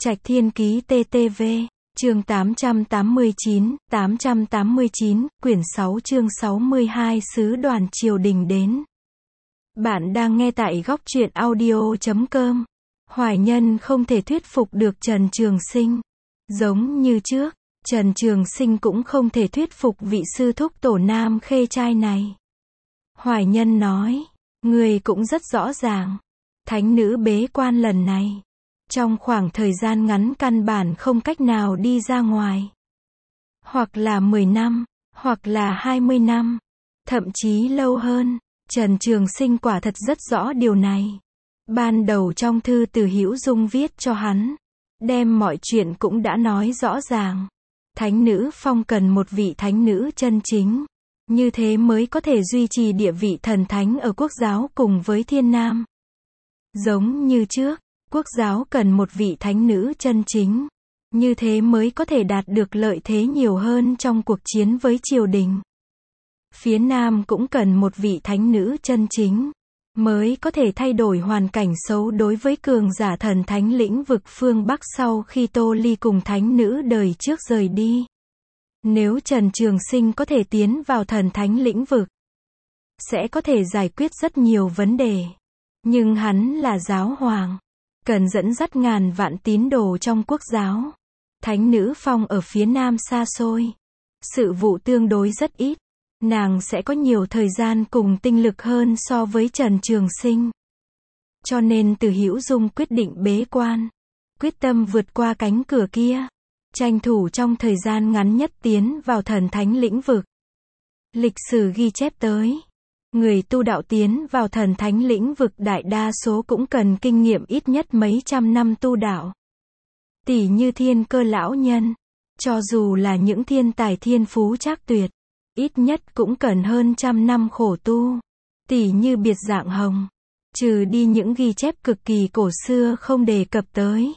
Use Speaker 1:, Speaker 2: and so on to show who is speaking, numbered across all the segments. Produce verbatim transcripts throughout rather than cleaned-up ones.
Speaker 1: Trạch Thiên Ký tê tê vê, chương tám trăm tám mươi chín, tám trăm tám mươi chín, quyển sáu chương sáu mươi hai Sứ đoàn triều đình đến. Bạn đang nghe tại góc truyện audio chấm com. Hoài Nhân không thể thuyết phục được Trần Trường Sinh. Giống như trước, Trần Trường Sinh cũng không thể thuyết phục vị sư thúc tổ Nam Khê trai này. Hoài Nhân nói, người cũng rất rõ ràng. Thánh nữ bế quan lần này, trong khoảng thời gian ngắn căn bản không cách nào đi ra ngoài. Hoặc là mười năm, hoặc là hai mươi năm, thậm chí lâu hơn. Trần Trường Sinh quả thật rất rõ điều này. Ban đầu trong thư Từ Hữu Dung viết cho hắn, đem mọi chuyện cũng đã nói rõ ràng. Thánh nữ phong cần một vị thánh nữ chân chính, như thế mới có thể duy trì địa vị thần thánh ở quốc giáo cùng với thiên nam. Giống như trước, quốc giáo cần một vị thánh nữ chân chính, như thế mới có thể đạt được lợi thế nhiều hơn trong cuộc chiến với triều đình. Phía Nam cũng cần một vị thánh nữ chân chính, mới có thể thay đổi hoàn cảnh xấu đối với cường giả thần thánh lĩnh vực phương Bắc sau khi Tô Ly cùng thánh nữ đời trước rời đi. Nếu Trần Trường Sinh có thể tiến vào thần thánh lĩnh vực, sẽ có thể giải quyết rất nhiều vấn đề. Nhưng hắn là giáo hoàng, cần dẫn dắt ngàn vạn tín đồ trong quốc giáo. Thánh nữ phong ở phía Nam xa xôi, sự vụ tương đối rất ít, nàng sẽ có nhiều thời gian cùng tinh lực hơn so với Trần Trường Sinh. Cho nên Từ Hữu Dung quyết định bế quan, quyết tâm vượt qua cánh cửa kia, tranh thủ trong thời gian ngắn nhất tiến vào thần thánh lĩnh vực. Lịch sử ghi chép tới, người tu đạo tiến vào thần thánh lĩnh vực đại đa số cũng cần kinh nghiệm ít nhất mấy trăm năm tu đạo. Tỷ như Thiên Cơ lão nhân, cho dù là những thiên tài thiên phú trác tuyệt, ít nhất cũng cần hơn trăm năm khổ tu. Tỷ như Biệt Dạng Hồng, trừ đi những ghi chép cực kỳ cổ xưa không đề cập tới.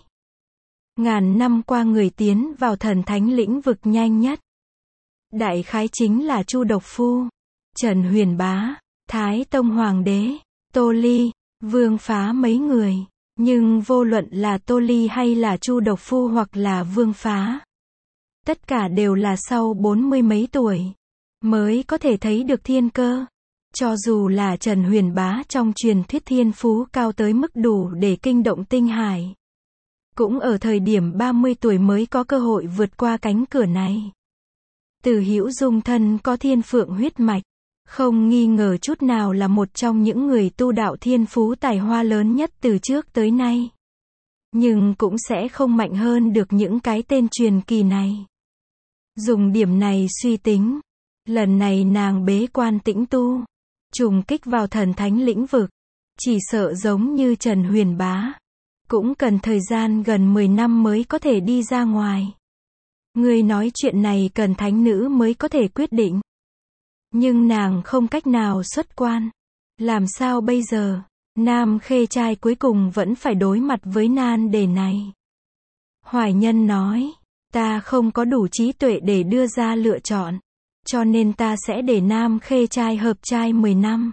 Speaker 1: Ngàn năm qua người tiến vào thần thánh lĩnh vực nhanh nhất, đại khái chính là Chu Độc Phu, Trần Huyền Bá, Thái Tông Hoàng đế, Tô Ly, Vương Phá mấy người. Nhưng vô luận là Tô Ly hay là Chu Độc Phu hoặc là Vương Phá, tất cả đều là sau bốn mươi mấy tuổi mới có thể thấy được thiên cơ. Cho dù là Trần Huyền Bá trong truyền thuyết thiên phú cao tới mức đủ để kinh động tinh hải, cũng ở thời điểm ba mươi tuổi mới có cơ hội vượt qua cánh cửa này. Từ Hữu Dung thân có thiên phượng huyết mạch, không nghi ngờ chút nào là một trong những người tu đạo thiên phú tài hoa lớn nhất từ trước tới nay. Nhưng cũng sẽ không mạnh hơn được những cái tên truyền kỳ này. Dùng điểm này suy tính, lần này nàng bế quan tĩnh tu, trùng kích vào thần thánh lĩnh vực, chỉ sợ giống như Trần Huyền Bá, cũng cần thời gian gần mười năm mới có thể đi ra ngoài. Người nói chuyện này cần thánh nữ mới có thể quyết định. Nhưng nàng không cách nào xuất quan. Làm sao bây giờ? Nam Khê trai cuối cùng vẫn phải đối mặt với nan đề này. Hoài Nhân nói, ta không có đủ trí tuệ để đưa ra lựa chọn, cho nên ta sẽ để Nam Khê trai hợp trai mười năm.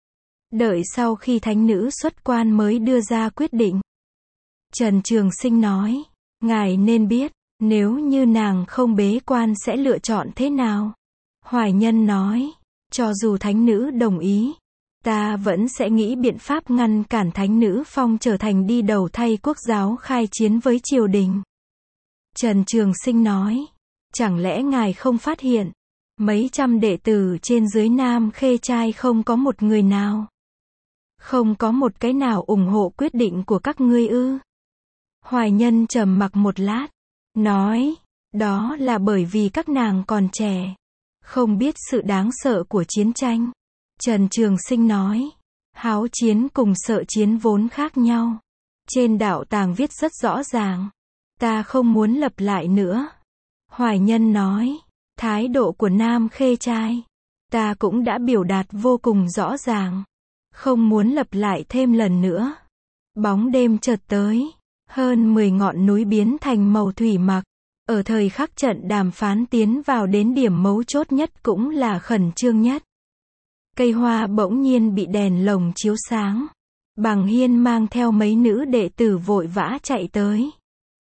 Speaker 1: Đợi sau khi thánh nữ xuất quan mới đưa ra quyết định. Trần Trường Sinh nói, ngài nên biết, nếu như nàng không bế quan sẽ lựa chọn thế nào? Hoài Nhân nói, cho dù thánh nữ đồng ý, ta vẫn sẽ nghĩ biện pháp ngăn cản thánh nữ phong trở thành đi đầu thay quốc giáo khai chiến với triều đình. Trần Trường Sinh nói, chẳng lẽ ngài không phát hiện, mấy trăm đệ tử trên dưới Nam Khê trai không có một người nào, không có một cái nào ủng hộ quyết định của các ngươi ư? Hoài Nhân trầm mặc một lát, nói, đó là bởi vì các nàng còn trẻ, không biết sự đáng sợ của chiến tranh. Trần Trường Sinh nói, háo chiến cùng sợ chiến vốn khác nhau. Trên đạo tàng viết rất rõ ràng. Ta không muốn lặp lại nữa. Hoài Nhân nói, thái độ của Nam Khê trai, ta cũng đã biểu đạt vô cùng rõ ràng. Không muốn lặp lại thêm lần nữa. Bóng đêm chợt tới, hơn mười ngọn núi biến thành màu thủy mặc. Ở thời khắc trận đàm phán tiến vào đến điểm mấu chốt nhất cũng là khẩn trương nhất. Cây hoa bỗng nhiên bị đèn lồng chiếu sáng. Bằng Hiên mang theo mấy nữ đệ tử vội vã chạy tới.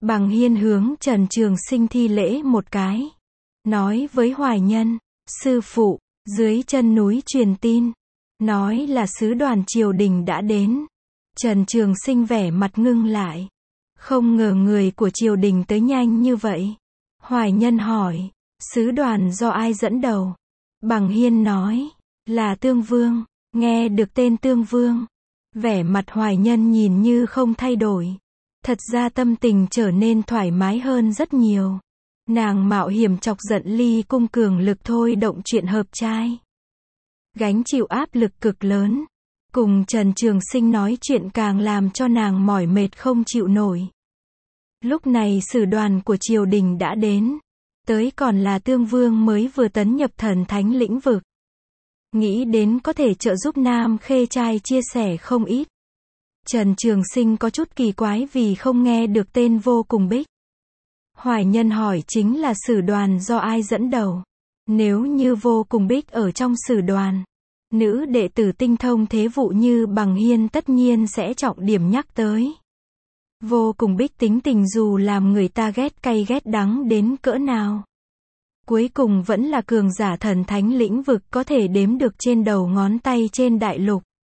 Speaker 1: Bằng Hiên hướng Trần Trường Sinh thi lễ một cái. Nói với Hoài Nhân, sư phụ, dưới chân núi truyền tin. Nói là sứ đoàn triều đình đã đến. Trần Trường Sinh vẻ mặt ngưng lại. Không ngờ người của triều đình tới nhanh như vậy. Hoài Nhân hỏi, sứ đoàn do ai dẫn đầu? Bằng Hiên nói, là Tương Vương. Nghe được tên Tương Vương, vẻ mặt Hoài Nhân nhìn như không thay đổi. Thật ra tâm tình trở nên thoải mái hơn rất nhiều. Nàng mạo hiểm chọc giận Ly Cung cường lực thôi động chuyện hợp trai. Gánh chịu áp lực cực lớn. Cùng Trần Trường Sinh nói chuyện càng làm cho nàng mỏi mệt không chịu nổi. Lúc này sử đoàn của triều đình đã đến. Tới còn là Tương Vương mới vừa tấn nhập thần thánh lĩnh vực. Nghĩ đến có thể trợ giúp Nam Khê trai chia sẻ không ít. Trần Trường Sinh có chút kỳ quái vì không nghe được tên Vô Cùng Bích. Hoài Nhân hỏi chính là sử đoàn do ai dẫn đầu. Nếu như Vô Cùng Bích ở trong sử đoàn, nữ đệ tử tinh thông thế vụ như Bằng Hiên tất nhiên sẽ trọng điểm nhắc tới. Vô Cùng Bích tính tình dù làm người ta ghét cay ghét đắng đến cỡ nào, cuối cùng vẫn là cường giả thần thánh lĩnh vực có thể đếm được trên đầu ngón tay trên đại lục.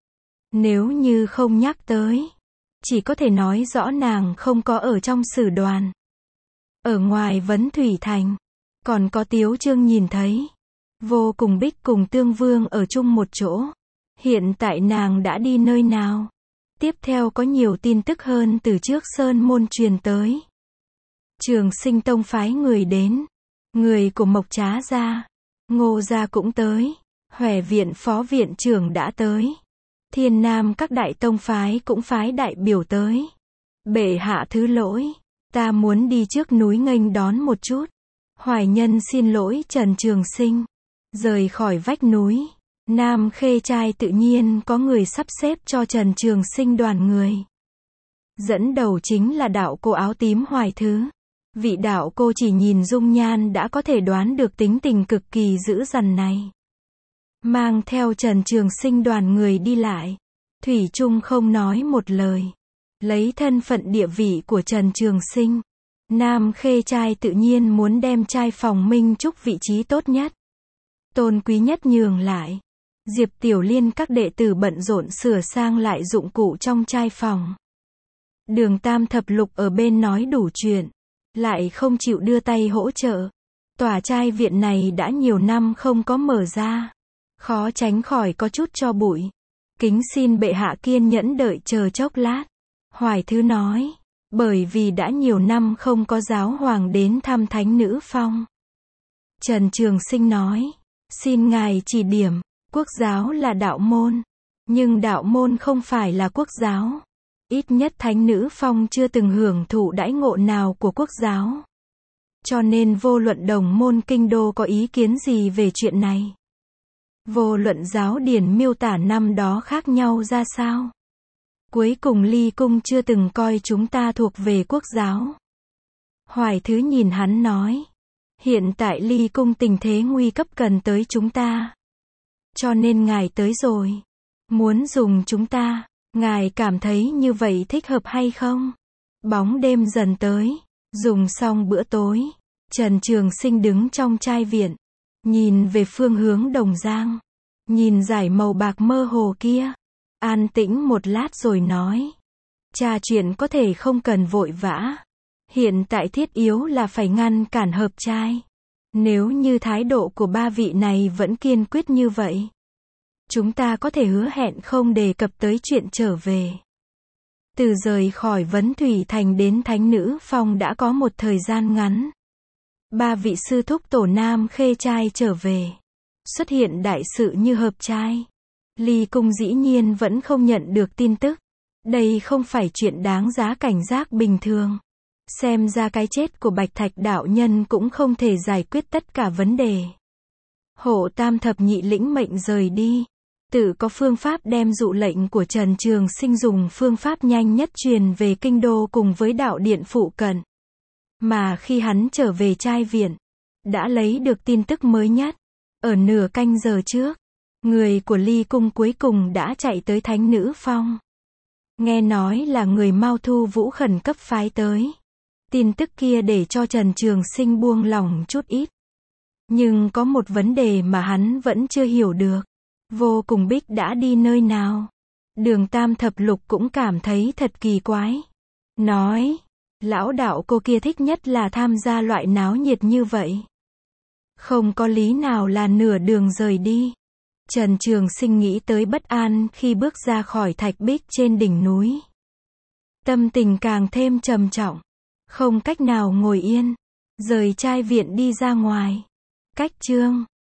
Speaker 1: Nếu như không nhắc tới, chỉ có thể nói rõ nàng không có ở trong sử đoàn. Ở ngoài Vấn Thủy Thành, còn có Tiếu Trương nhìn thấy. Vô Cùng Bích cùng Tương Vương ở chung một chỗ. Hiện tại nàng đã đi nơi nào? Tiếp theo có nhiều tin tức hơn từ trước Sơn Môn truyền tới. Trường Sinh Tông phái người đến. Người của Mộc Trá gia, Ngô gia cũng tới. Hòe viện phó viện trưởng đã tới. Thiên Nam các đại tông phái cũng phái đại biểu tới. Bệ hạ thứ lỗi, ta muốn đi trước núi nghênh đón một chút. Hoài Nhân xin lỗi Trần Trường Sinh. Rời khỏi vách núi, Nam Khê trai tự nhiên có người sắp xếp cho Trần Trường Sinh đoàn người. Dẫn đầu chính là đạo cô áo tím Hoài Thứ. Vị đạo cô chỉ nhìn dung nhan đã có thể đoán được tính tình cực kỳ dữ dằn này. Mang theo Trần Trường Sinh đoàn người đi lại. Thủy chung không nói một lời. Lấy thân phận địa vị của Trần Trường Sinh, Nam Khê trai tự nhiên muốn đem trai phòng Minh Trúc vị trí tốt nhất, tôn quý nhất nhường lại. Diệp Tiểu Liên các đệ tử bận rộn sửa sang lại dụng cụ trong trai phòng. Đường Tam Thập Lục ở bên nói đủ chuyện, lại không chịu đưa tay hỗ trợ. Tòa trai viện này đã nhiều năm không có mở ra, khó tránh khỏi có chút tro bụi. Kính xin bệ hạ kiên nhẫn đợi chờ chốc lát. Hoài Thứ nói, bởi vì đã nhiều năm không có giáo hoàng đến thăm Thánh Nữ Phong. Trần Trường Sinh nói, xin ngài chỉ điểm, quốc giáo là đạo môn, nhưng đạo môn không phải là quốc giáo. Ít nhất Thánh Nữ Phong chưa từng hưởng thụ đãi ngộ nào của quốc giáo. Cho nên vô luận đồng môn kinh đô có ý kiến gì về chuyện này. Vô luận giáo điển miêu tả năm đó khác nhau ra sao. Cuối cùng Ly Cung chưa từng coi chúng ta thuộc về quốc giáo. Hoài Thứ nhìn hắn nói, hiện tại Ly Cung tình thế nguy cấp cần tới chúng ta. Cho nên ngài tới rồi, muốn dùng chúng ta, ngài cảm thấy như vậy thích hợp hay không? Bóng đêm dần tới, dùng xong bữa tối, Trần Trường Sinh đứng trong trai viện, nhìn về phương hướng Đồng Giang, nhìn dải màu bạc mơ hồ kia, an tĩnh một lát rồi nói, trà chuyện có thể không cần vội vã, hiện tại thiết yếu là phải ngăn cản hợp trai. Nếu như thái độ của ba vị này vẫn kiên quyết như vậy, chúng ta có thể hứa hẹn không đề cập tới chuyện trở về. Từ rời khỏi Vấn Thủy Thành đến Thánh Nữ Phong đã có một thời gian ngắn. Ba vị sư thúc tổ Nam Khê trai trở về. Xuất hiện đại sự như hợp trai. Ly Cung dĩ nhiên vẫn không nhận được tin tức. Đây không phải chuyện đáng giá cảnh giác bình thường. Xem ra cái chết của Bạch Thạch đạo nhân cũng không thể giải quyết tất cả vấn đề. Hộ Tam Thập Nhị lĩnh mệnh rời đi. Tự có phương pháp đem dụ lệnh của Trần Trường Sinh dùng phương pháp nhanh nhất truyền về kinh đô cùng với đạo điện phụ cận. Mà khi hắn trở về trai viện, đã lấy được tin tức mới nhất. Ở nửa canh giờ trước, người của Ly Cung cuối cùng đã chạy tới Thánh Nữ Phong. Nghe nói là người Mao Thu Vũ khẩn cấp phái tới. Tin tức kia để cho Trần Trường Sinh buông lỏng chút ít. Nhưng có một vấn đề mà hắn vẫn chưa hiểu được. Vô Cùng Bích đã đi nơi nào? Đường Tam Thập Lục cũng cảm thấy thật kỳ quái. Nói, lão đạo cô kia thích nhất là tham gia loại náo nhiệt như vậy. Không có lý nào là nửa đường rời đi. Trần Trường Sinh nghĩ tới bất an khi bước ra khỏi thạch bích trên đỉnh núi. Tâm tình càng thêm trầm trọng. Không cách nào ngồi yên. Rời trai viện đi ra ngoài. Cách chương